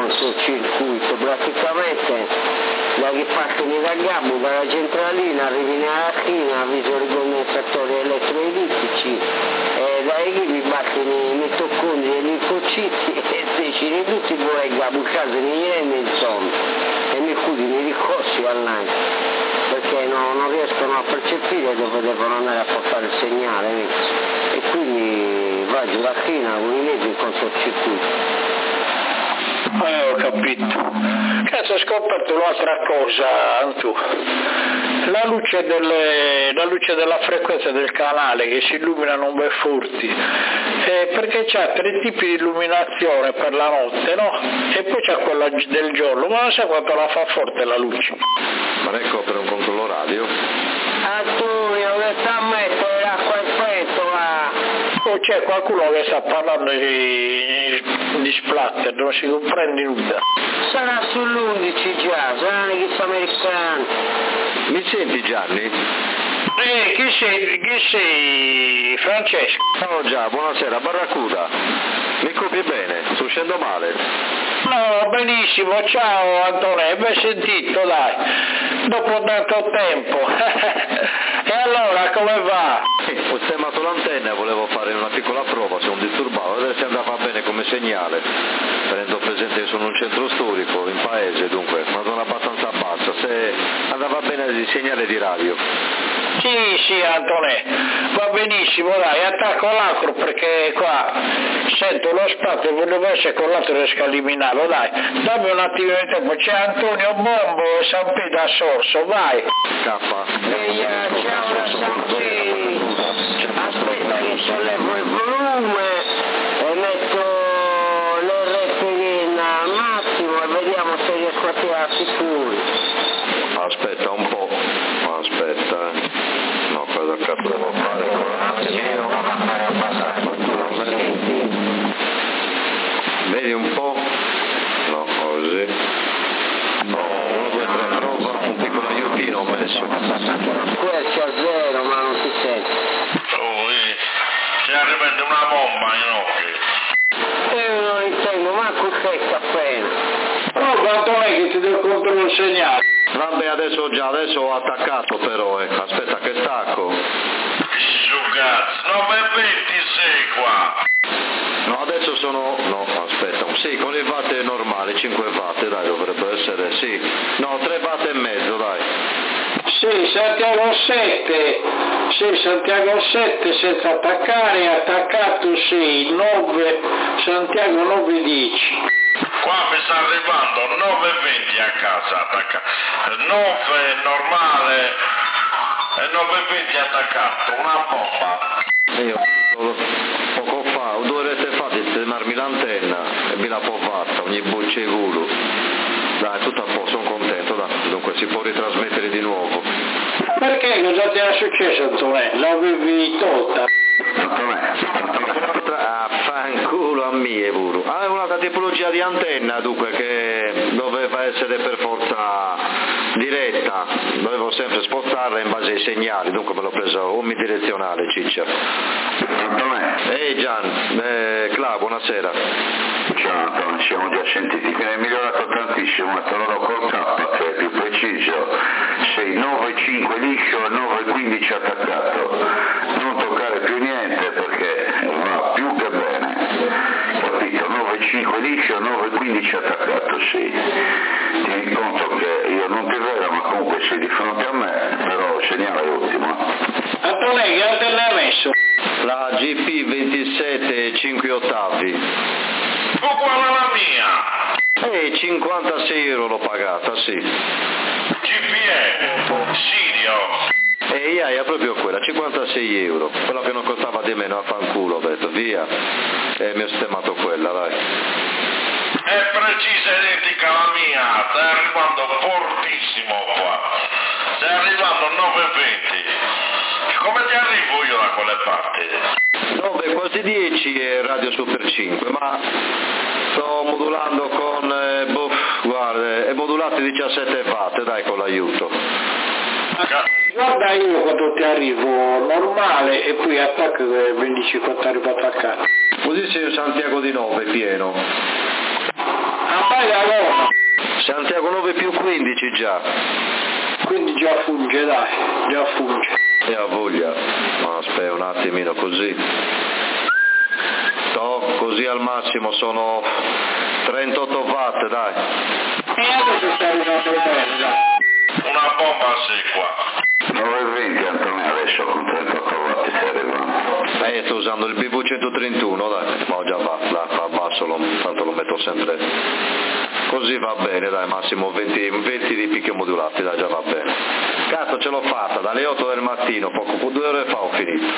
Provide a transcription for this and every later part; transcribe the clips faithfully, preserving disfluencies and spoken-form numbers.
stanno sul circuito, praticamente da che partono da Gabbo, dalla centralina, arrivi nella China, avviso i condensatori elettroelittici, e da lì vi battono i mitocondri e i linfociti e decidi tutti poi Gabbo, caso mi rende insomma, e mi cudi mi ricorsi all'anno, perché no, non riescono a percepire dove devono andare a portare il segnale, vedi? E quindi va giù la China con i mezzi in cortocircuito. Eh, ho capito. Cazzo, ho scoperto un'altra cosa, Antu. La luce, delle, la luce della frequenza del canale che si illuminano un bel furti, eh, perché c'ha tre tipi di illuminazione per la notte, no? E poi c'è quella del giorno, ma non so quanto la fa forte la luce. Ma ecco per un controllo radio. Antonio, che sta a mettere l'acqua al petto, va? O c'è qualcuno che sta parlando di, di splatter, non si comprende nulla. Sarà sull'undici già, saranno i chissà americani. Mi senti Gianni? Eh, chi sei, chi sei Francesco? Ciao già, buonasera, Barracuda. Mi copi bene? Sto uscendo male? No, benissimo, ciao Antonio, ben sentito, dai, dopo tanto tempo. E allora, come va? Eh, ho sistemato l'antenna e volevo fare una piccola prova, se non disturbavo, vedere se andava bene come segnale, tenendo presente che sono un centro storico, in paese dunque, una zona abbastanza bassa, se andava bene il segnale di radio. Sì, sì, Antonè, va benissimo, dai, attacco l'acro perché qua sento lo spazio e voglio vedere se con l'altro riesco a eliminarlo, dai, dammi un attimo di tempo, c'è Antonio Bombo e San Pietro a Sorso, vai. K. Ehi, ciao da San Pietro, aspetta che sollevo il volume e metto l'R P N al massimo e vediamo se riesco a tirarsi fuori. Aspetta un po', aspetta, no, cosa cazzo devo fare? Vedi un po'? No, così. No, uno, due, tre, prova, un piccolo aiutino ho messo. Questo a zero, ma non si sente. Oh, eh, si arriva una bomba in occhio. Io non intendo manco il appena. Oh, quanto è che ti devo comprare un segnale? Vabbè, adesso già, adesso ho attaccato però, eh. Aspetta che stacco. Su cazzo, nove e venti sei qua. No, adesso sono, no, aspetta, sì, con il watt normale, cinque watt, dai, dovrebbe essere, sì. No, tre watt e mezzo, dai. Sì, Santiago sette, sì, Santiago sette senza attaccare, attaccato sì, nove, Santiago nove dieci. Qua mi sta arrivando nove e venti a casa attaccato, nove normale e nove e venti attaccato, una bomba. Io poco fa, due orette fa di sistemarmi l'antenna e me la po' fatta, ogni buccia di culo. Dai, tutto a posto, sono contento, dai. Dunque si può ritrasmettere di nuovo. Perché cosa ti era successo, Antonello? L'avevi tolta? Ah, fanculo a mie pure. Ah, è un'altra tipologia di antenna dunque che doveva essere per forza diretta, dovevo sempre spostarla in base ai segnali, dunque me l'ho preso omnidirezionale, ciccia. Ehi Gian, eh, Cla, buonasera. Ciao Antonio, siamo già sentiti, che è migliorato tantissimo, ma te lo do col K, che è più preciso, sei nove cinque liscio e nove quindici attaccato, non toccare più niente perché va più che bene, capito? nove cinque liscio e nove quindici attaccato, sì. Tieni conto che io non ti vedo, ma comunque sei di fronte a me, però il segnale è ottimo. Antonio, che antenna hai messo? La G P ventisette cinque ottavi. Uguale alla mia. Eh, cinquantasei euro l'ho pagata, sì. G P E, Sirio. E I A è proprio quella, cinquantasei euro, quella che non costava di meno, a fanculo, ho detto, via, e mi ho sistemato quella, dai. È precisa e identica alla mia, stai arrivando fortissimo qua, stai arrivando nove e venti, come ti arrivo io da quelle parti? nove, quasi dieci è Radio Super cinque, ma sto modulando con, eh, boh, guarda, è modulato diciassette watt, dai, con l'aiuto. Guarda io quando ti arrivo normale e poi attacco e mi dici quanto è arrivato a casa. Così sei Santiago di nove, pieno. Appaga Santiago nove più quindici già. Quindi già funge, dai, già funge. E ha voglia, ma aspetta un attimino così. No, così al massimo sono trentotto watt, dai. E adesso sta arrivando bene, dai. Una bomba sì qua. nove e venti Antonio adesso con trentotto watt stai arrivando. Eh, sto usando il B V centotrentuno, dai, ma già va, là, abbasso, lo, tanto lo metto sempre. Così va bene, dai, massimo venti, venti di picchi modulati, dai, già va bene. Cazzo, ce l'ho fatta, dalle otto del mattino, poco, due ore fa ho finito.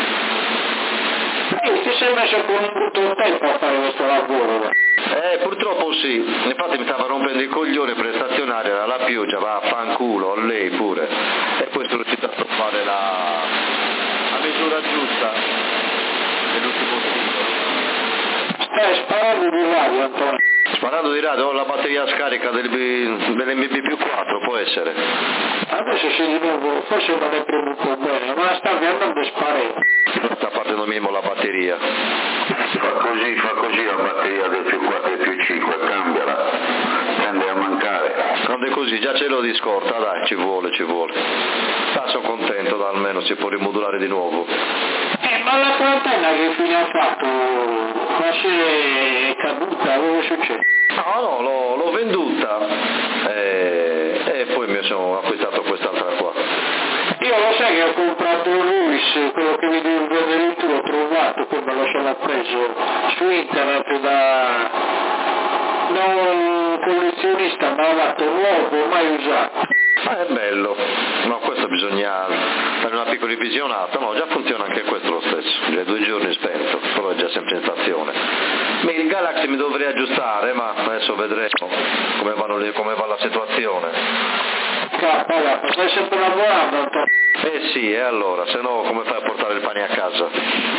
E ti sei messo con un brutto tempo a fare questo lavoro, dai. Eh, purtroppo sì, infatti mi stava rompendo i coglioni per stazionare, era la pioggia, va a fanculo, lei pure. E poi sono riuscito a trovare la, la misura giusta dell'ultimo singolo. Stai sparando di radio, Antonio. Sparando di radio, ho la batteria scarica del, dell'M B più quattro, può essere. Adesso se di nuovo, forse non è premuto bene, ma stavi andando a sparare. Sta partendo mimo la batteria. Fa così, fa così la batteria del più quattro e più cinque, cambiala, tende a mancare. Quando è così, già ce l'ho di scorta, dai, ci vuole, ci vuole. Ah, sono contento, da almeno si può rimodulare di nuovo. Eh, ma la tua antenna che fine ha fatto? Ma se è caduta, cosa succede? No, no, l'ho, l'ho venduta e, e poi mi sono acquistato quest'altra qua. Io lo sai che ho comprato il Luis, quello che mi devo vedere tu, l'ho trovato, poi me lo sono preso su internet da, da un collezionista, ma l'ha dato nuovo, mai usato. Ah, è bello, no, questo bisogna fare una piccola revisionata, no, già funziona anche questo lo stesso, già due giorni spento, però è già sempre in stazione. Ma il Galaxy mi dovrei aggiustare, ma adesso vedremo come, vanno le, come va la situazione. Guarda, stai sempre lavorando, Antonio? Eh sì, e allora, se no come fai a portare il pane a casa?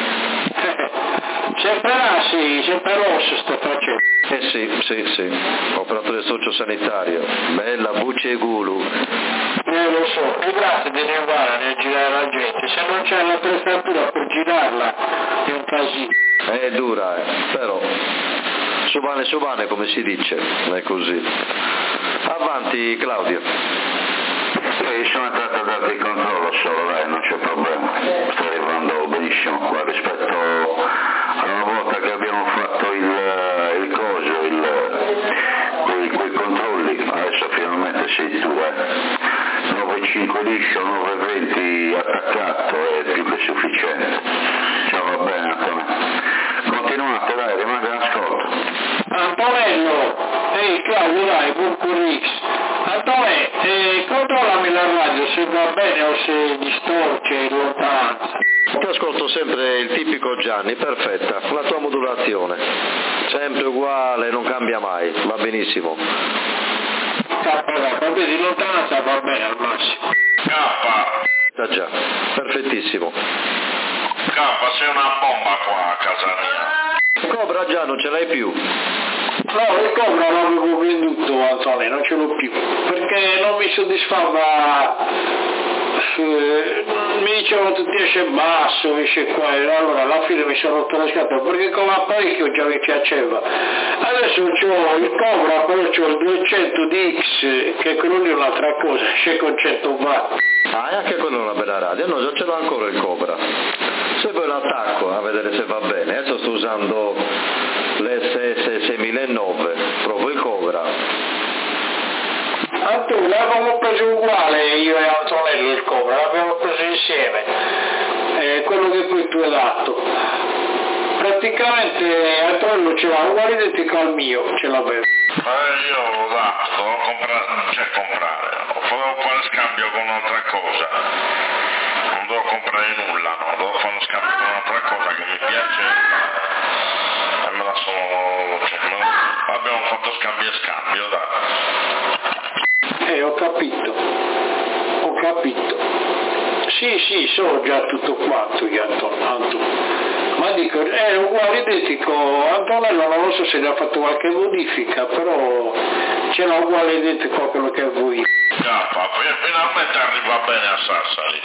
Sempre là, sì, sempre rosso sto facendo. Eh sì, sì, sì, operatore sociosanitario, bella bucce e gulu. Eh lo so, e grazie di arrivare a girare la gente, se non c'è l'attrezzatura per girarla è un casino. È dura, eh, però subane subane come si dice, è così. Avanti Claudio. Io sono entrato a darti il controllo solo, dai, non c'è problema. Sta arrivando benissimo qua rispetto a una volta che abbiamo fatto il, il coso, il, quei, quei controlli. Adesso finalmente sei tu, eh. nove e cinque liscio, nove e venti attaccato è più che sufficiente. Ciao, va bene, Antonio. Continuate, dai, rimane in ascolto. Antonello, ehi Claudio, dai, buon currix. Antonello, eh, controllami la radio se va bene o se distorce in lontananza. Ti ascolto sempre il tipico Gianni, perfetta, la tua modulazione, sempre uguale, non cambia mai, va benissimo. K, di lontananza va bene al massimo. K, Ah già, perfettissimo. K, sei una bomba qua a casa mia. Cobra già non ce l'hai più. No, il Cobra l'avevo venduto, Antonio, non ce l'ho più, perché non mi soddisfava, eh, mi dicevano tutti esce basso, esce qua, e allora alla fine mi sono rotto le scatole, perché con l'apparecchio già mi piaceva. Adesso c'ho il Cobra, però c'ho il duecento D X, che quello lì è un'altra cosa, esce con cento watt. Ah, e anche quello è una bella radio, no, già ce l'ho ancora il Cobra. Se poi l'attacco a vedere se va bene, adesso sto usando l'S S seiemilanove, provo il Cobra. Ah, tu l'avevamo preso uguale io e Antonello il Cobra, l'abbiamo preso insieme, eh, quello che poi tu hai dato. Praticamente Antonello ce l'ha uguale identico al mio, ce l'avevo. Eh, io l'ho dato, devo comprare, cioè comprare, devo fare scambio con un'altra cosa. Non devo comprare nulla, no, devo fare uno scambio con un'altra cosa che mi piace e me la sono, cioè, me la, abbiamo fatto scambio e scambio, dai. Eh, ho capito, ho capito. Sì, sì, so già tutto quanto io, Antonio. Ma dico, è uguale identico, Antonello non lo so se ne ha fatto qualche modifica, però ce l'ha uguale identico a quello che voi. Già, finalmente arriva bene a Sassari.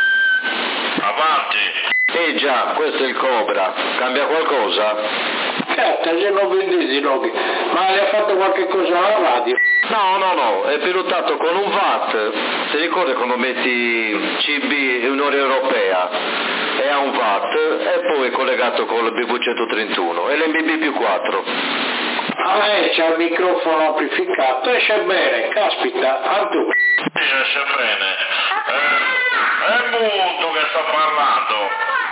Avanti. Eh già, questo è il Cobra, cambia qualcosa? Cazzo, genovesi loghi, ma gli ha fatto qualche cosa alla radio? No, no, no, è pilotato con un watt, ti ricordi quando metti C B Unione Europea e ha un watt e poi è collegato con il B V centotrentuno e l'M B B più quattro. Ah, eh, c'ha il microfono amplificato, esce bene, caspita, Antu. Sì, esce bene. Eh, è Muto che sta parlando.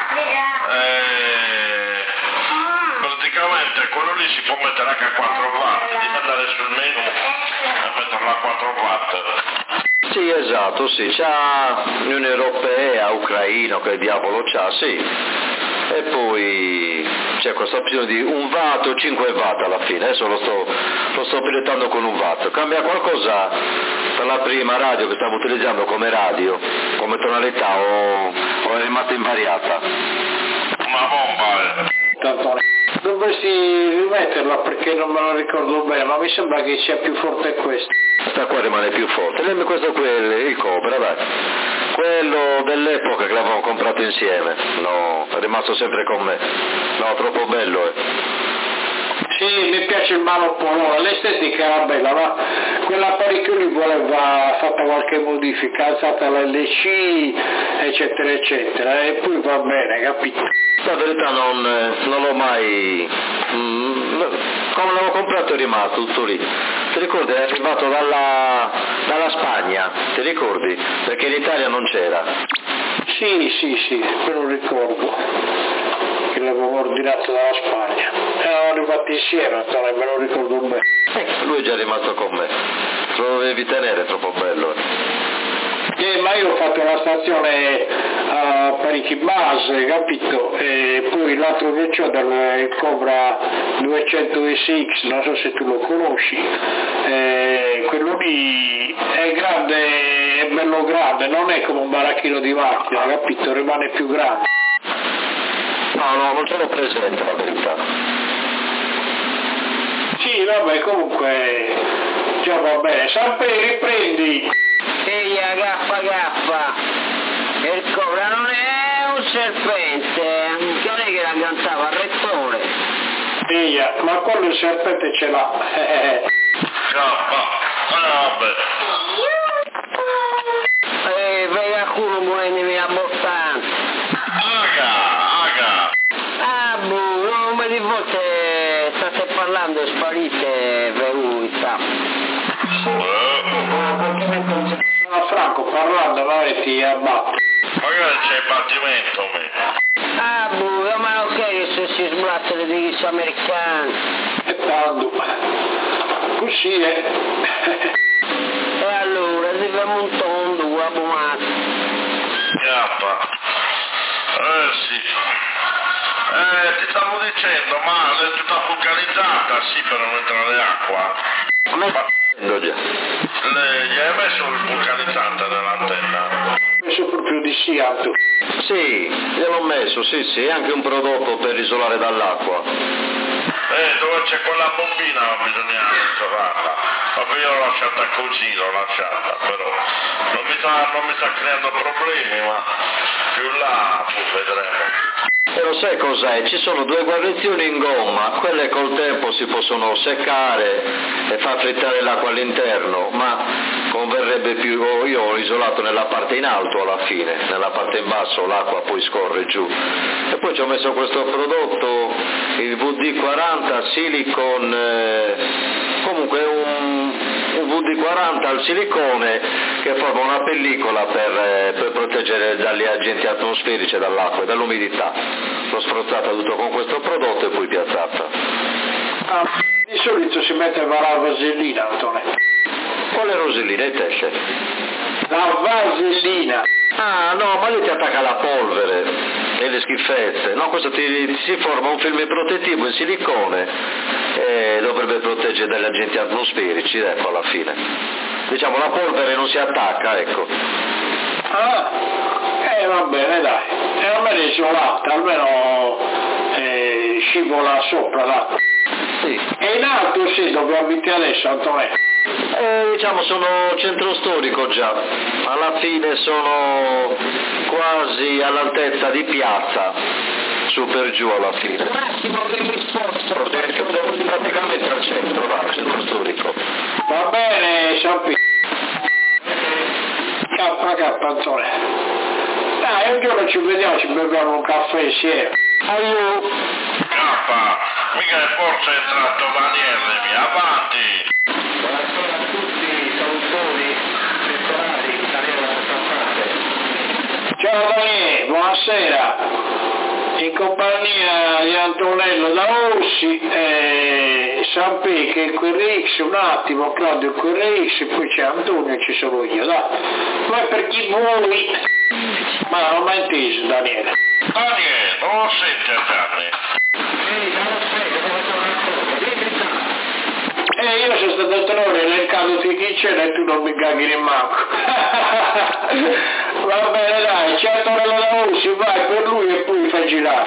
Eh, praticamente quello lì si può mettere anche a quattro watt, devi andare sul menu e metterlo a quattro watt. Sì, esatto, sì, c'ha l'Unione Europea, Ucraina, che diavolo c'ha, sì. E poi c'è questa opzione di un watt o cinque watt alla fine, adesso lo sto, lo sto pilotando con un watt. Cambia qualcosa per la prima radio che stavo utilizzando come radio, come tonalità o, o è rimasta invariata? Una bomba, eh. Dovresti rimetterla perché non me lo ricordo bene, ma mi sembra che sia più forte questo. Questa qua rimane più forte, lei questo qui è il Cobra, dai. Quello dell'epoca che l'avevamo comprato insieme, no, è rimasto sempre con me, no, troppo bello, eh. Sì, mi piace il monopolo, l'estetica era bella, ma quell'apparecchio lì voleva fatta qualche modifica, alzata l'L C, eccetera, eccetera, e poi va bene, capito? La verità non, non l'ho mai... Mm, come l'avevo comprato è rimasto tutto lì. Ti ricordi? È arrivato dalla, dalla Spagna, ti ricordi? Perché in Italia non c'era. Sì, sì, sì, me lo ricordo, che l'avevo ordinato dalla Spagna. Erano arrivati insieme, Antonio, me lo ricordo bene. Eh, lui è già rimasto con me. Lo dovevi tenere, è troppo bello. Eh, ma io ho fatto la stazione a parecchi base, capito? E poi l'altro che c'ho del Cobra duecento S X, non so se tu lo conosci, eh, quello lì è grande, è bello grande, non è come un baracchino di macchina, capito? Rimane più grande. No, no, non ce l'ho presente la verità. Sì, vabbè, comunque, già va bene. Sempre riprendi. Ehi, gaffa gaffa, il Cobra non è un serpente, non è che l'agganciava al rettore. Ehi, ma quello il serpente ce l'ha. Gaffa, vabbè. E vedi a culo muovendomi abbastanza. Aga, aga. Ah, boh, come di volte state parlando e sparite per lui, sta. No, Franco, parlando, vai, ti abbatto. Magari c'è il battimento, me. Ah, boh, ma ok che se si sblazza le divise americane. E tanto. Così è. E allora, si fa un tondo, a bumazzo. Gaffa. Eh sì. Eh, ti stavo dicendo, ma è tutta vulcanizzata, sì, per non entrare acqua. Ma Lo già. le, gli hai messo il vulcanizzante nell'antenna? Ho messo proprio di sì, Anto. Sì, gliel'ho messo, sì, sì, anche un prodotto per isolare dall'acqua. Eh, dove c'è quella bombina bisogna isolarla. Vabbè, io l'ho lasciata così, l'ho lasciata, però non mi sta, non mi sta creando problemi, ma più là poi vedremo. E lo sai cos'è? Ci sono due guarnizioni in gomma, quelle col tempo si possono seccare e far frittare l'acqua all'interno, ma converrebbe più, io ho isolato nella parte in alto alla fine, nella parte in basso l'acqua poi scorre giù. E poi ci ho messo questo prodotto, il V D quaranta Silicon, eh, comunque un, un V D quaranta al silicone che forma una pellicola per, eh, per proteggere dagli agenti atmosferici e dall'acqua e dall'umidità. L'ho spruzzata tutto con questo prodotto e poi piazzata. Ah, di solito si metteva la vasellina, Antonio. Quale rosellina e tesce? La vasellina. Ah no, ma lì ti attacca la polvere e le schifezze. No, questo ti, ti si forma un film protettivo in silicone e dovrebbe proteggere dagli agenti atmosferici, ecco alla fine. Diciamo la polvere non si attacca, ecco. Ah, eh va bene dai, e almeno è isolata, almeno eh, scivola sopra l'acqua. Sì. E in alto sì, dove abiti adesso, Antonio? Eh, diciamo sono centro storico già, alla fine sono quasi all'altezza di piazza, su per giù alla fine. Massimo che risposto. Praticamente al centro, va, al centro storico. Va bene, Ciampi. K K Antone. Dai, un giorno ci vediamo, ci beviamo un caffè insieme. Aiuto. K, mica forse è entrato Daniele, mi avanti. Buonasera a tutti, salutori, temporali, Daniele Sant'Arte. Ciao Daniele, buonasera. In compagnia di Antonello da Orsi, eh, Sampi che il Q R X, un attimo, Claudio il Q R X, poi c'è Antonio e ci sono io, dai. Poi per chi vuoi, ma non mi hai inteso Daniele. Daniele, non lo senti a Gianni? Eh, io sono stato tre ore nel caso di chi c'era e tu non mi caghi in manco. Va bene, dai, c'è Antonello da Orsi, vai per lui e poi fai girare.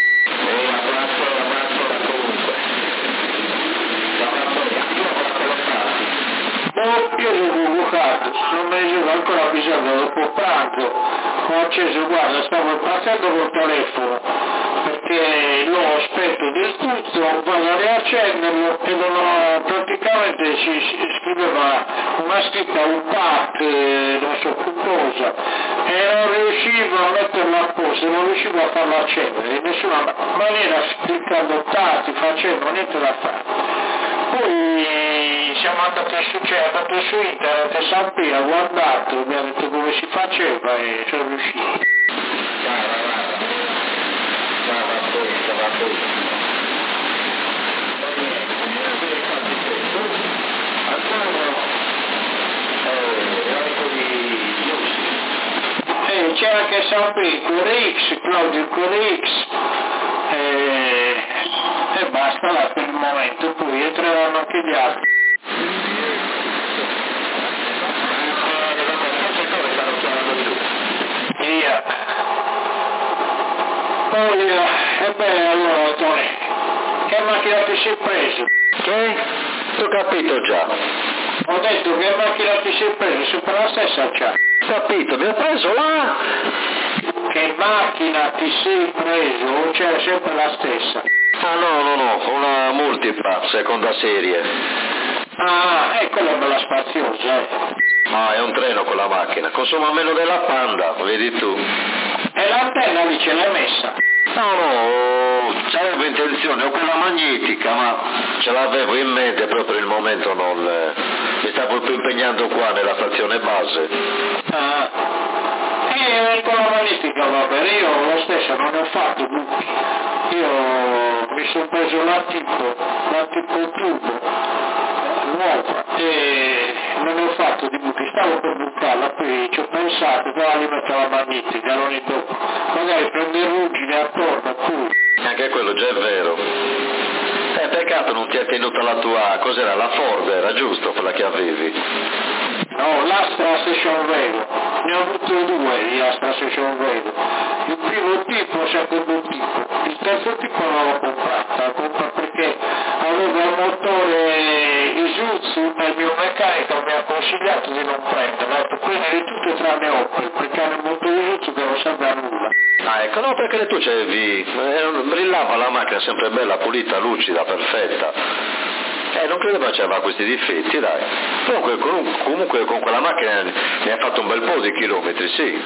Oh, io sono convocato, non me ne sono ancora bisogno dopo pranzo, ho acceso, guarda, stavo impazzendo col telefono, perché l'ho spento del tutto, vado a riaccenderlo e non ho, praticamente si, si scriveva una scritta, un pack, eh, non so più cosa, e non riuscivo a metterla a posto, non riuscivo a farlo accendere, in nessuna maniera, cliccando tasti, facendo niente da fare. Poi siamo andati su, cioè, andato su internet e Sampi ha guardato, mi ha detto come si faceva e sono riuscito. E c'è anche Sampi, Q R X, Claudio Q R X. E... e basta là per il momento, poi entreranno anche gli altri. Via. Poi, e bene allora Tony, che macchina ti sei preso? Che? Ho capito già. Ho detto che macchina ti sei preso, sempre la stessa c'ha. Capito, mi ha preso là? Che macchina ti sei preso o c'è sempre la stessa? Ah no, no, no, una multipla, seconda serie. Ah, è quella bella spaziosa, eh. Ah, è un treno quella macchina, consuma meno della Panda, vedi tu. E l'antenna lì ce l'hai messa? No, no, c'avevo intenzione, ho quella magnetica, ma ce l'avevo in mente, però per il momento non... Eh, mi stavo più impegnando qua nella stazione base. Ah, e con la magnetica va bene, io lo stesso non ne ho fatto buchi. Io mi sono preso la tipo, la tipo tubo, nuova, e non ne ho fatto di buchi, stavo per buttarla, poi ci ho pensato, però li metto la magnetica, non li dopo. Magari prendo il ruggine attorno, poi. Anche quello già è vero. Eh, peccato non ti è tenuta la tua, cos'era, la Ford, era giusto quella che avevi? No, l'Astra Station Velo, ne ho avuto due di Astra Station Velo. Il primo tipo, il secondo tipo, il terzo tipo non l'ho comprata, l'ho comprata perché avevo il motore Isuzu e il mio meccanico mi ha consigliato di non prenderlo, ho detto prendi tutto tranne Opel, perché hanno il motore Isuzu che non serve a nulla. Ah, ecco, no, perché le tue c'avevi, eh, brillava la macchina sempre bella, pulita, lucida, perfetta. Eh, non credevo c'aveva questi difetti, dai. Comunque, con, comunque con quella macchina ne ha fatto un bel po' di chilometri, sì.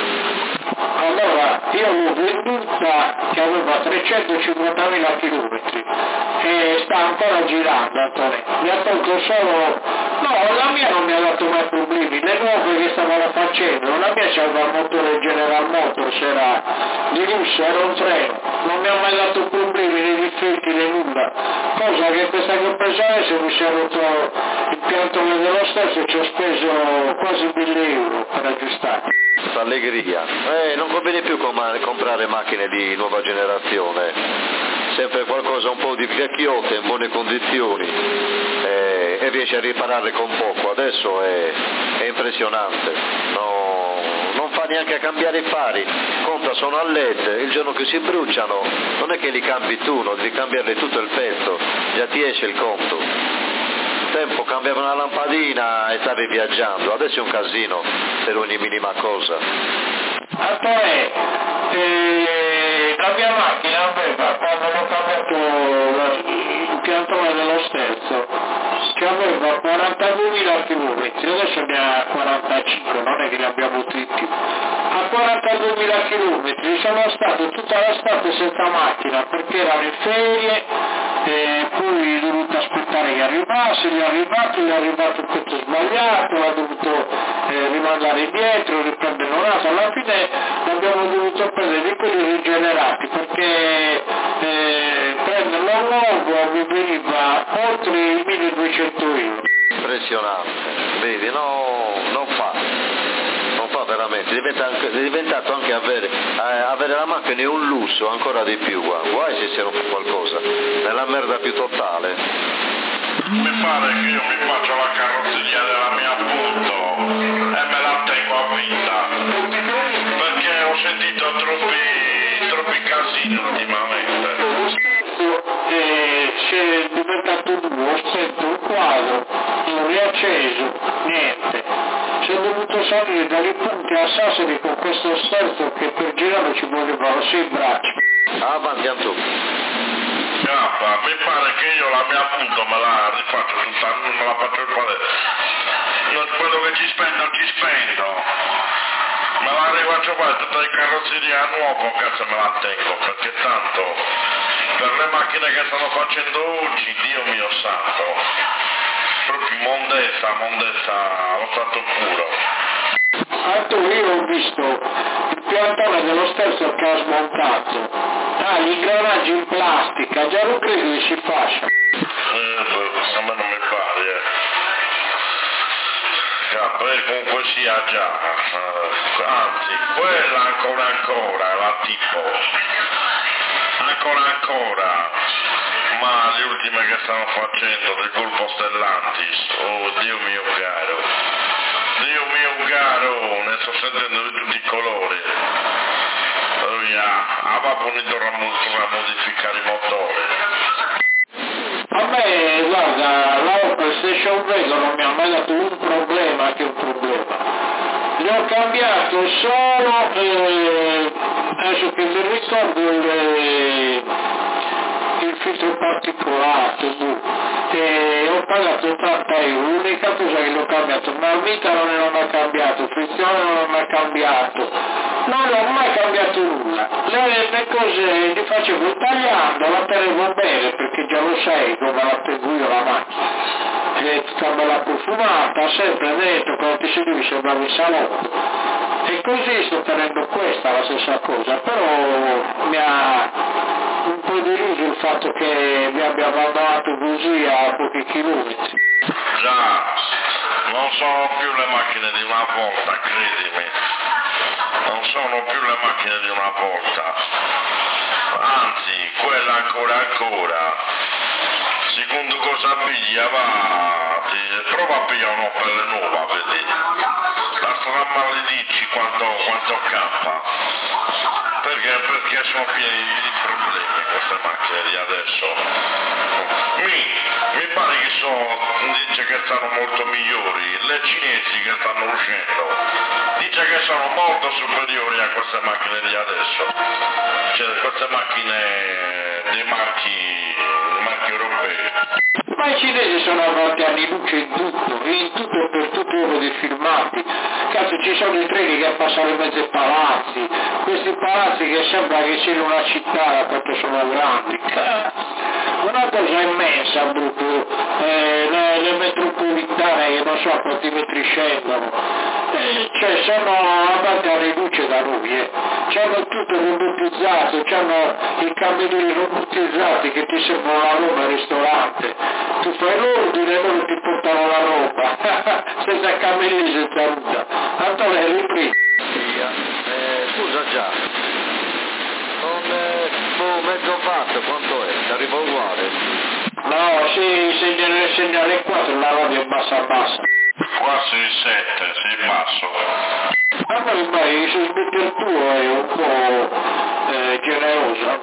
Allora, io l'ho venduta che aveva trecentocinquantamila chilometri e sta ancora girando, Antonio. Mi ha tolto solo... No, la mia non mi ha dato mai problemi, le nuove che stavano facendo, la mia c'aveva il motore General Motors, era di lusso, era un treno, non mi ha mai dato problemi, né difetti né nulla, cosa che questa che ho preso adesso mi si è rotto il piantone dello stesso e ci ho speso quasi mille euro per aggiustare. Allegria. Eh, non conviene più com- comprare macchine di nuova generazione, sempre qualcosa un po' di vecchiotte in buone condizioni eh, e riesci a ripararle con poco. Adesso è, è impressionante, no, non fa neanche a cambiare i fari, compra sono a L E D, il giorno che si bruciano non è che li cambi tu, non devi cambiarli tutto il pezzo, già ti esce il conto. Tempo cambiava una lampadina e stavi viaggiando, adesso è un casino per ogni minima cosa. Antonio, eh, la mia macchina aveva, quando l'ho cambiato il piantone dello sterzo, che aveva quarantaduemila chilometri, adesso ne ha quarantacinque, non è che li abbiamo tutti. A quarantaduemila chilometri sono stato tutta l'estate senza macchina perché erano in ferie, e poi ho dovuto aspettare che arrivasse, gli è arrivato, gli è arrivato il pezzo sbagliato, l'ha dovuto eh, rimandare indietro, riprendere un altro, alla fine l'abbiamo dovuto prendere di quelli rigenerati perché eh, prenderlo nuovo mi veniva oltre i milleduecento euro. Impressionante, vedi, no, non fa, non fa veramente, diventa anche, è diventato anche avere, eh, avere la macchina è un lusso ancora di più, guarda. Guai se si non fa qualcosa, nella merda più totale. Mi pare che io mi faccio la carrozzeria della mia appunto e me la tengo a vita, perché ho sentito troppi, troppi casini ultimamente. E c'è diventato due, ho spento il quadro, l'ho riacceso, niente. Sono dovuto salire dagli punti a Sassari con questo sterzo che per girare ci volevano sei braccia. Avanti Antonio. Cappa, mi pare che io la mia appunto me la rifaccio tutta, me la faccio il quadretto. Quello che ci spendo, ci spendo. Me la rifaccio fare tutta in carrozzeria nuova, cazzo me la tengo, perché tanto per le macchine che stanno facendo oggi, Dio mio santo, proprio mondezza, mondezza, allo stato puro. Anche io ho visto il piantone dello sterzo che ha smontato, ha gli ingranaggi in plastica, già non credo che si faccia. Eh, a me non mi pare, eh. Poi comunque sia già, eh, anzi, quella ancora ancora, la tipo, ancora ancora, ma le ultime che stanno facendo del gruppo Stellantis, oh Dio mio caro, Dio mio caro, ne sto sentendo di tutti i colori. Oh yeah, aveva punito a modificare i motori. A me, guarda, la Opel Station Wagon non mi ha mai dato un problema che un problema. Gli ho cambiato solo, eh, adesso che mi ricordo, il, il filtro particolato, e ho pagato ottanta euro, l'unica cosa che l'ho cambiato, marmita non l'ho mai cambiato, frizione non l'ho mai cambiato, non l'ho mai cambiato nulla, le, le cose li facevo tagliando, la tenevo bene perché già lo sai come la tengo io la macchina, è tutta bella profumata, sempre dentro, quando ti sedevi sembrava in salotto, e così sto tenendo questa la stessa cosa, però mi ha un po' deluso il fatto che mi abbia abbandonato così a pochi chilometri. Già, non sono più le macchine di una volta, credimi, non sono più le macchine di una volta, anzi, quella ancora ancora, secondo cosa piglia va, ti, prova a pigliare un'Opel nuova, vedi, la strada maledici quanto, quanto campa, perché, perché sono pieni di problemi queste macchine di adesso. Mi, mi pare che sono, dice che stanno molto migliori, le cinesi che stanno uscendo, dice che sono molto superiori a queste macchine di adesso, cioè queste macchine dei marchi, marchi europei. Ma i cinesi sono avanti anni luce in tutto, in tutto e per tutto uno dei filmati. Cazzo, ci sono i treni che passano in mezzo ai palazzi, questi palazzi che sembra che siano una città da quanto sono grandi. Cazzo. Una cosa immensa proprio, eh, le, le metropolitane che non so quanti metri scendono, eh, cioè sono avanti anni luce da noi, eh. C'hanno tutto robotizzato, c'hanno i camerieri robotizzati che ti servono la roba al ristorante, tu fai l'ordine e loro ti portano la roba, senza camerieri, senza ruta. Antonelli, prima. Eh, scusa già, con eh, tipo mezzo fatto quanto è? Ti arriva uguale? No, sì, segnale, segnale quattro, la radio è bassa bassa. Qua sei sette, sei basso. Ma poi vai, se smetti il tuo è un po' eh, generoso.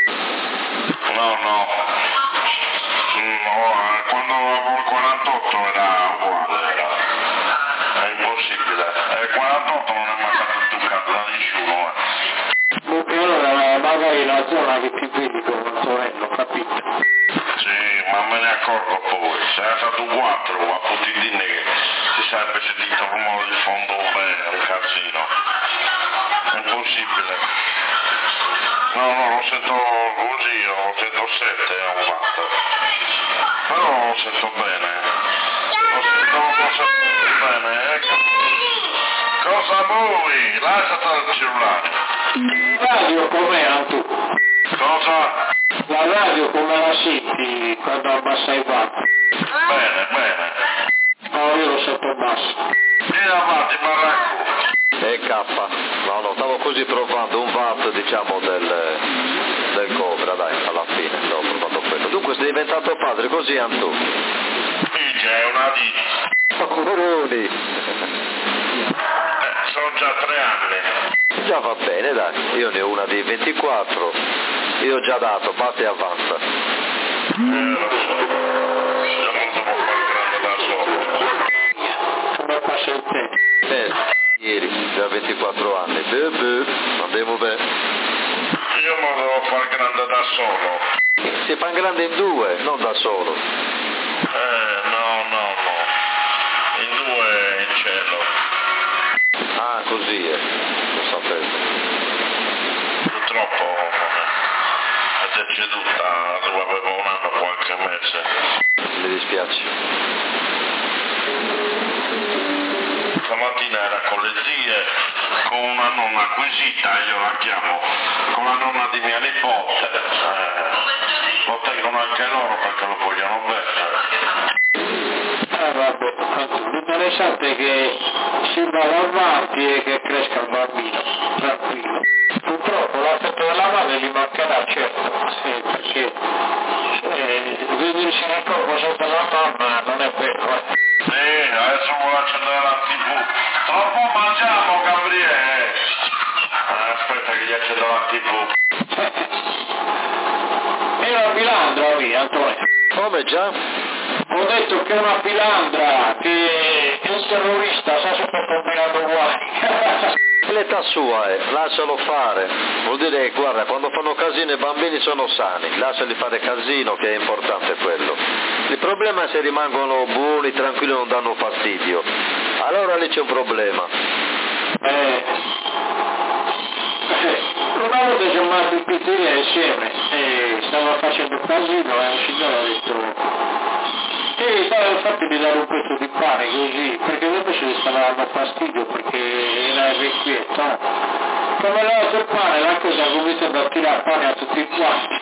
No, no. No, quando avevo il quarantotto era uguale, era. È impossibile. E il quarantotto non è mai stato toccato da nessuno. E allora magari la d'accordo poi, se era stato un quattro a Putidine che si sarebbe sentito il rumore di fondo bene, un casino. È impossibile. No, no, lo sento così, lo sento sette a un watt. Però lo sento bene. Lo sento, lo sento bene, ecco. Cosa vuoi? Lasciate il cellulare. La radio com'era tu? Cosa? La radio come la senti quando abbassa i watt? Bene, bene. No, io lo sento basso. Vieni avanti, Baracco. E K, no no, stavo così provando un watt diciamo del, del Cobra, dai, alla fine stavo provando quello. Dunque sei diventato padre così Antù? Minchia, è una di... Auguroni! Eh, sono già tre anni. Già va bene dai, io ne ho una di ventiquattro, io ho già dato, batte e avanza. Eh, lo so. Io non devo fare grande da solo. Come passa il tempo? Eh, ieri, già ventiquattro anni, beh beh, andiamo bene. Io non devo fare grande da solo. Si fa grande in due, non da solo. Eh, no, no, no. In due in cielo. Ah, così è, lo sapevo. Purtroppo è deceduta, avevo un anno qualche mese. Mi dispiace. Stamattina era con le zie, con una nonna acquisita, io la chiamo, con la nonna di mia nipote. Eh, lo tengono anche loro perché lo vogliono bene. Eh vabbè, l'interessante è che si vada avanti e che cresca il bambino, tranquillo. Purtroppo l'affetto della madre gli mancherà, certo, sì, perché eh, vedersi nel corpo sotto la mamma non è vero, eh. Sì, adesso vuole accendere la tivù. Troppo mangiamo, Gabriele. Eh, aspetta che gli accendo la tivù. E la filandra via, Antonio. Come già? Ho detto che è una filandra, che è un terrorista, sta sempre combinando guai. L'età sua è, lascialo fare. Vuol dire che guarda, quando fanno casino i bambini sono sani, lasciali fare casino che è importante quello. Il problema è se rimangono buoni, tranquilli e non danno fastidio. Allora lì c'è un problema. Eh, eh, una volta siamo andati in pizzeria insieme e stava facendo casino e un signore ha detto e stava infatti di dare un pezzo di pane così, perché dopo se ne stava dando fastidio perché era irrequieto. Come l'ha dato il pane la cosa ha cominciato a tirare pane a tutti quanti.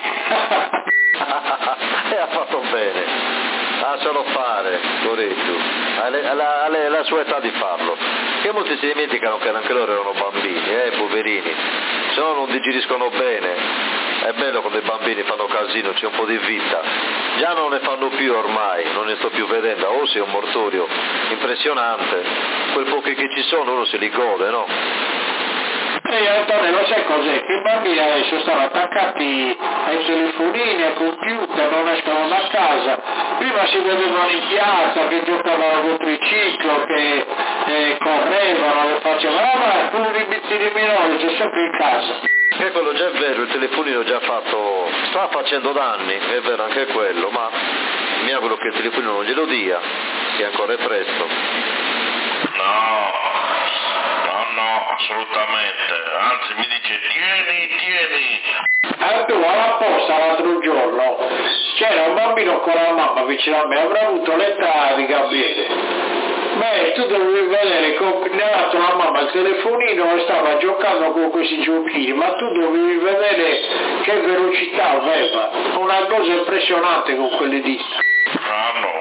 E ha fatto bene. Lascialo fare, Coretto. Ha la, la sua età di farlo. Che molti si dimenticano che anche loro erano bambini, eh, poverini. Se no non digeriscono bene. È bello quando i bambini fanno casino, c'è un po' di vita. Già non ne fanno più ormai, non ne sto più vedendo. Oh, sì, è un mortorio impressionante. Quel pochi che ci sono uno se li gode, no? E Antonio, lo sai cos'è? Che i bambini adesso stanno attaccati ai telefonini, ai computer, non escono da casa. Prima si vedevano in piazza, che giocavano con triciclo, che eh, correvano, che facevano, ma con i bizzini minori, c'è sempre in casa. E quello già è vero, il telefonino già fatto, sta facendo danni, è vero anche quello, ma mi auguro che il telefonino non glielo dia, che ancora è presto. No, no, no, assolutamente, anzi mi dice tieni, tieni. Ah, tu alla posta l'altro giorno c'era un bambino con la mamma vicino a me, avrà avuto l'età di Gabriele. Beh, tu dovevi vedere che ne ha dato la mamma il telefonino e stava giocando con questi giochini, ma tu dovevi vedere che velocità aveva, una cosa impressionante con quelle dita. Ah no,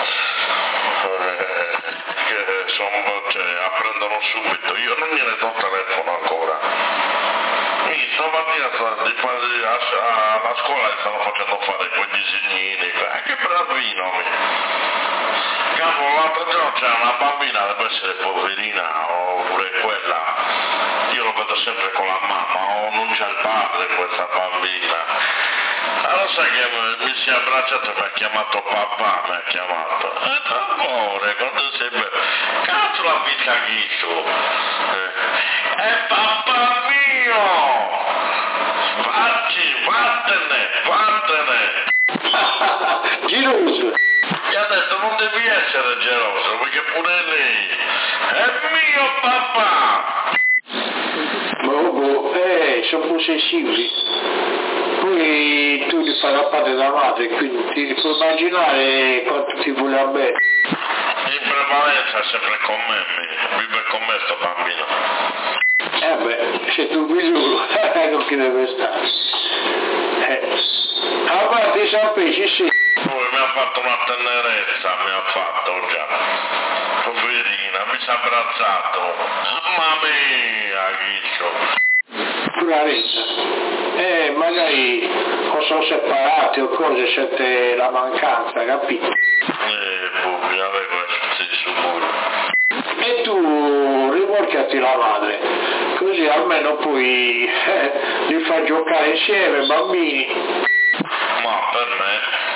eh, che sono, cioè, apprendono subito, io non gliene do telefono ancora. Mi stamattina alla scuola gli stanno facendo fare quei disegnini, eh, che bravino. Cavolo, l'altro giorno c'era una bambina, deve essere poverina, oppure quella, io lo vedo sempre con la mamma, o non c'è il padre questa bambina. Allora sai che mi si è abbracciato e mi ha chiamato papà, mi ha chiamato. E amore, quando sei bello, cazzo la piccaghito, eh. È papà mio! Vacci, vattene, vattene! Geloso. Mi ha detto non devi essere geloso perché pure lei è mio papà. Boh, boh, eh, sono possessivi. Poi tu gli fai la parte da madre, quindi ti puoi immaginare quanto ti vuole bene. In prevalenza è sempre con me, vive con me sto bambino. Eh beh, se tu misuro, non chi deve stare. Eh. A parte sapessi, sì. Poi mi ha fatto una tenerezza, mi ha fatto già. Poverina, mi si è abbraczato. Mamma mia, Ghiccio. Purarezza. Eh, magari o sono separati o cose, sente la mancanza, capito? Eh, boh, mi avevo essere sicuro. E tu rimorchiati la madre, così almeno poi eh, li fai giocare insieme, bambini. Ma per me,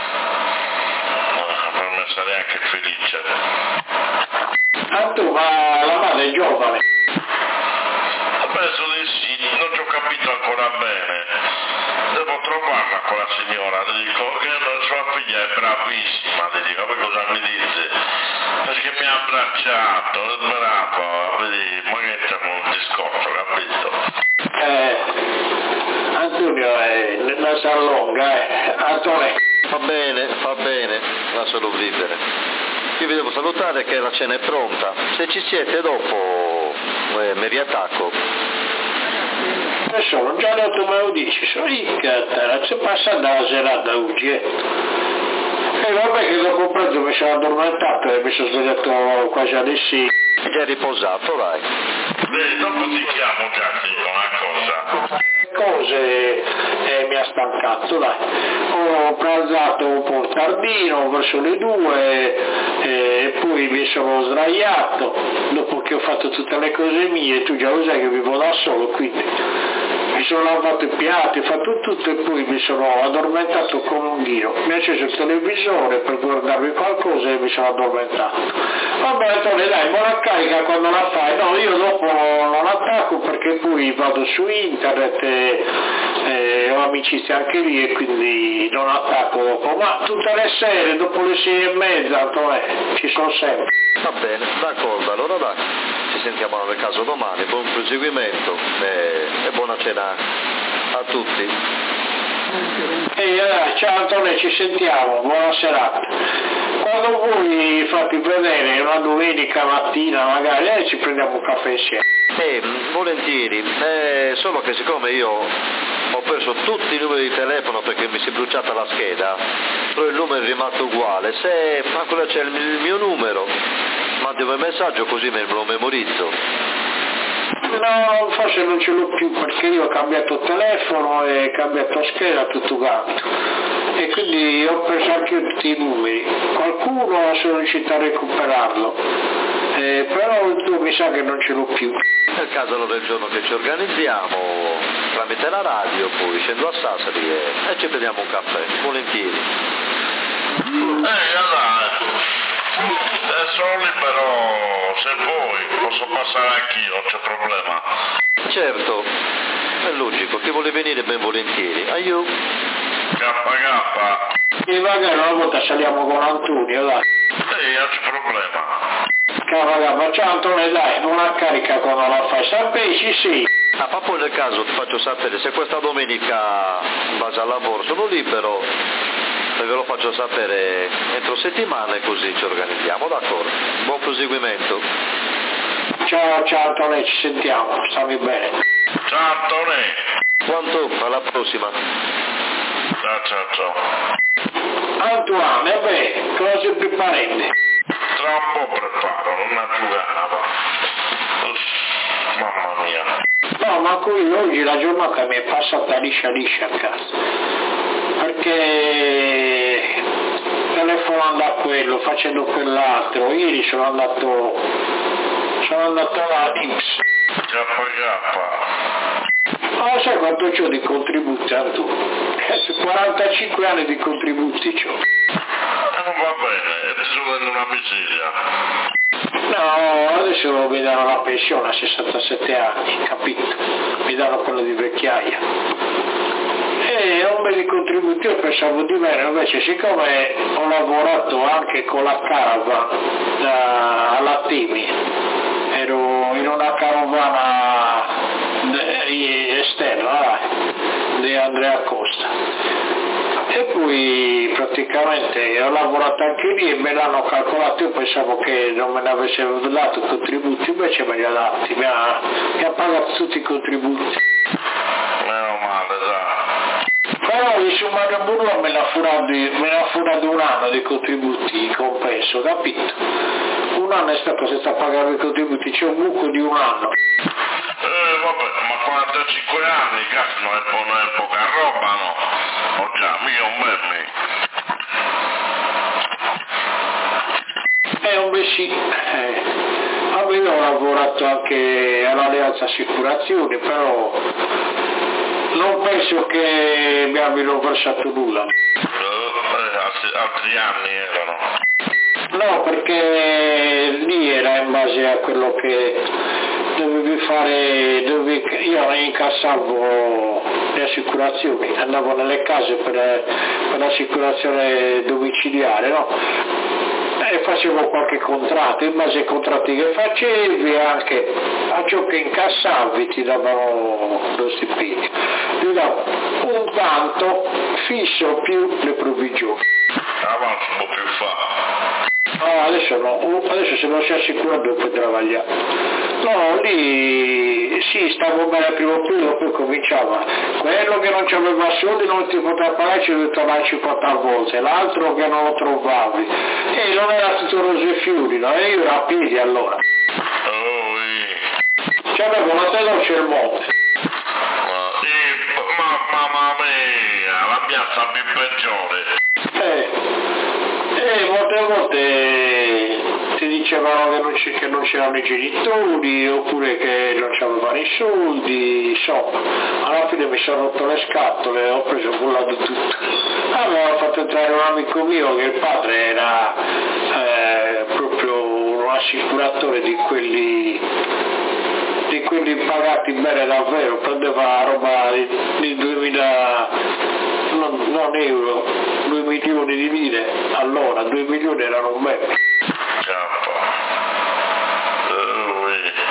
per me sarei anche felice. Ah, tu, ma la madre è giovane. Penso di sì, non ci ho capito ancora bene. Devo trovarla con la signora, le dico che sua figlia è bravissima, le dico, poi cosa mi dice? Perché mi ha abbracciato, è bravo, vedi, magari c'è un discorso, capito? Eh, Antonio, eh, non si allunga, eh. Antonio. Va bene, va bene, lascialo vivere. Io vi devo salutare che la cena è pronta. Se ci siete dopo eh, mi riattacco. Adesso non già detto me lo dici, sono ricca, c'è passata la serata oggi. Eh. E vabbè che dopo pranzo mi sono addormentato e mi sono svegliato quasi alle sei. Già riposato, dai. Beh, dopo ti chiamo già, ti dico una cosa. Cose eh, mi ha stancato, dai. Ho pranzato un po' tardino, verso le due, eh, e poi mi sono sdraiato, dopo che ho fatto tutte le cose mie, tu già lo sai che vivo da solo, quindi mi sono lavato i piatti, ho fatto tutto e poi mi sono addormentato come un ghio. Mi ho acceso il televisore per guardarmi qualcosa e mi sono addormentato. Vabbè Antonio, dai, buona carica quando la fai. No, io dopo non attacco perché poi vado su internet e, e ho amicizia anche lì e quindi non attacco dopo. Ma tutte le sere, dopo le sei e mezza, Antonio, ci sono sempre. Va bene, d'accordo, allora dai. Ci sentiamo nel caso domani, buon proseguimento e, e buona cena a tutti. E allora, ciao Antonio, ci sentiamo, buona serata. Quando vuoi fatti vedere una domenica mattina magari eh, ci prendiamo un caffè insieme. Eh, volentieri, eh, solo che siccome io ho perso tutti i numeri di telefono perché mi si è bruciata la scheda, però il numero è rimasto uguale, se ancora c'è il mio, il mio numero, mandami un messaggio così me lo memorizzo. No, forse non ce l'ho più perché io ho cambiato telefono e cambiato scheda tutto quanto e quindi ho perso anche tutti i numeri. Qualcuno sono riuscito a recuperarlo, eh, però il tuo mi sa che non ce l'ho più. Nel caso allora il giorno che ci organizziamo tramite la radio, poi scendo a Sassari e, e ci prendiamo un caffè, volentieri. Eh, allora, è solo libero, se vuoi, posso passare anch'io, non c'è problema. Certo, è logico, chi vuole venire ben volentieri. Aiù. K K. E magari una volta saliamo con Antonio, dai. Sì, non c'è problema. Cavolo, ciao Antonio, dai, buona carica quando la fai, sapesci sì. Ah, ma poi nel caso ti faccio sapere, se questa domenica vado al lavoro sono libero, e ve lo faccio sapere entro settimane così ci organizziamo, d'accordo? Buon proseguimento. Ciao, ciao Antonio, ci sentiamo, stammi bene. Ciao Antonio. Quanto? Alla prossima. Ciao ciao ciao. Antoine, e beh, cosa si preparate? Tra un po' preparo, una giugava. Mamma mia. No, ma qui oggi la giornata mi è passata liscia liscia a casa. Perché telefonando a quello, facendo quell'altro, ieri sono andato sono andato a X. K K. Ma sai quanto c'ho di contributi a tu? quarantacinque anni di contributi c'ho. E non va bene, ti sto dando una miseria. No, adesso mi danno la pensione a sessantasette anni, capito? Mi danno quello di vecchiaia. E E un bel contributo, io pensavo di meno, invece siccome ho lavorato anche con la caravan da, alla Timi, ero in una carovana de, esterna eh, di Andrea Costa, e poi praticamente ho lavorato anche lì e me l'hanno calcolato, io pensavo che non me ne avessero dato contributi, invece me li ha dati, mi ha, mi ha pagato tutti i contributi. Meno male, dai. Però il sommario burro me l'ha furato, me l'ha furato un anno di contributi in compenso, capito? Un anno è stato senza pagare i contributi, c'è un buco di un anno. Eh vabbè, ma quarantacinque anni, cazzo, non è, po- non è poca roba, no? Oh già, mica un bel me. È un bel sì. Eh, avevo lavorato anche all'Alleanza Assicurazioni, però non penso che mi abbiano versato nulla. Eh, altri, altri anni erano. No, perché lì era in base a quello che dovevi fare, dovevi, io incassavo le assicurazioni, andavo nelle case per, per l'assicurazione domiciliare, no? E facevo qualche contratto, in base ai contratti che facevi anche a ciò che incassavi ti davano lo stipendio, ti davano un tanto fisso più le provvigioni. Avanti un po' più fa. No, adesso no, adesso se non si assicura non puoi travagliare. No, lì sì, stavo bene al primo periodo, poi cominciava. Quello che non c'aveva soldi non ti poteva pagare, ci dovevi tornare cinquanta volte, l'altro che non lo trovavi. E non era tutto rose e fiori, no? E io ero a piedi allora. Oh, sì. C'avevo la tela c'è il monte. Ma, sì, ma, mamma mia, la piazza più peggiore. Eh. E molte volte ti dicevano che non, c- che non c'erano i genitori oppure che non c'avevano i soldi, insomma, alla fine mi sono rotto le scatole, ho preso un bullato tutto. Aveva fatto entrare un amico mio che il padre era eh, proprio un assicuratore di quelli di quelli pagati bene davvero, prendeva roba di, di duemila, non, non euro, due milioni di lire, allora due milioni erano un bel. Cappa. Uh,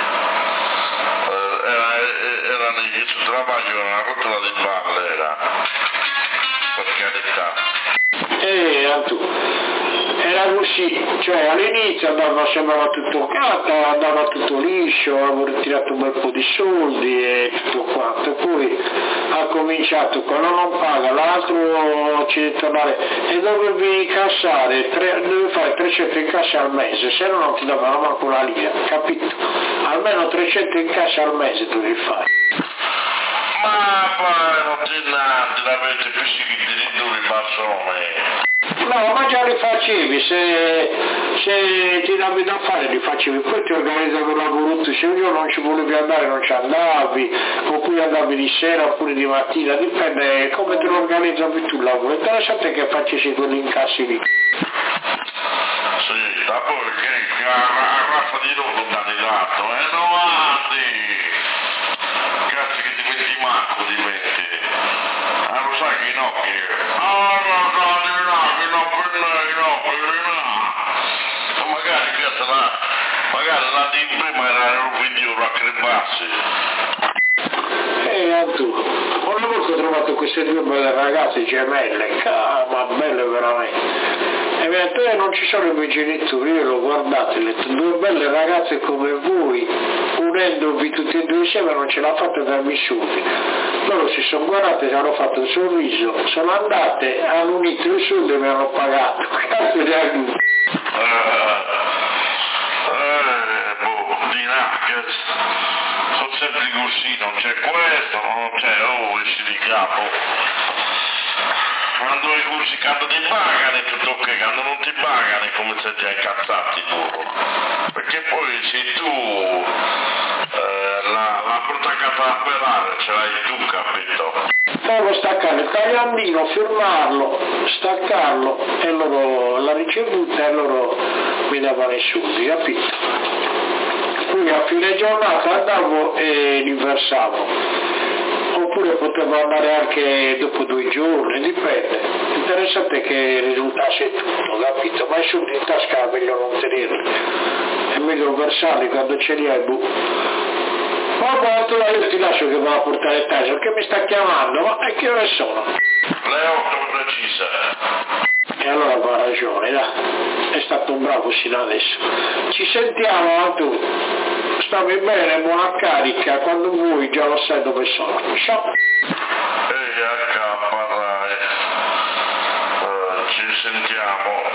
era, era il suo travaglio, una rottura di balle era, per carità. E Antu, era così, cioè all'inizio andava, sembrava tutto cata, andava tutto liscio, avevo ritirato un bel po' di soldi e tutto quanto, e poi ha cominciato, quando non paga l'altro ci deve tornare e dovevi incassare, tre, dovevi fare trecento incassi al mese, se no non ti davano manco una lira, capito? Almeno trecento incassi al mese dovevi fare. Ma poi non ti nati, l'avete fissi che addirittura i bassoni. No, ma già li facevi, se, se ti davi da fare li facevi, poi ti organizzavi un lavoro, se io non ci volevi andare non ci andavi, oppure andavi di sera oppure di mattina, dipende come te lo organizzavi tu il lavoro, interessante che facessi quegli incassi lì. Sì, da poi che a razza di loro danno dato, eh no avanti! Cazzo che diventi manco diventi. Ah lo sai che no che. Ah no no no no no no magari cazzo la magari la di prima era un video a creparsi. E tu, una volta ho trovato queste due belle ragazze gemelle, ma belle veramente. E mi ha detto, eh, non ci sono i miei genitori, io l'ho guardato, ho detto, due belle ragazze come voi, unendovi tutti e due insieme non ce l'ha fatta darmi i soldi. Loro si sono guardate, hanno fatto un sorriso, sono andate, hanno unito i soldi e mi hanno pagato. Cazzo di aiuto. Eh, boh, di là, sono sempre così, non c'è questo, non c'è, oh, esci di capo. Quando i corsi quando ti pagano è tutto ok, quando non ti pagano come se già incazzati loro. Perché poi sei tu eh, la, la brutta carta da pelare, ce l'hai tu, capito? Devo staccare il tagliandino, firmarlo, staccarlo e loro la ricevuta e loro mi davano i soldi, capito? Poi a fine giornata andavo e li versavo. oppure potevo andare anche dopo due giorni, dipende. Interessante che risultasse tutto, capito? Ma i soldi in tasca è meglio non tenerli, è meglio versarli quando ce li hai. Ma quanto io ti lascio che va a portare a casa, che mi sta chiamando, ma a che ore sono? Le otto precise. E allora ha ragione, dai, è stato un bravo sino adesso. Ci sentiamo, Antonio. Stammi bene, buona carica, quando vuoi già lo sai dove sono. Ciao. Ehi, acca, dai. Uh, ci sentiamo.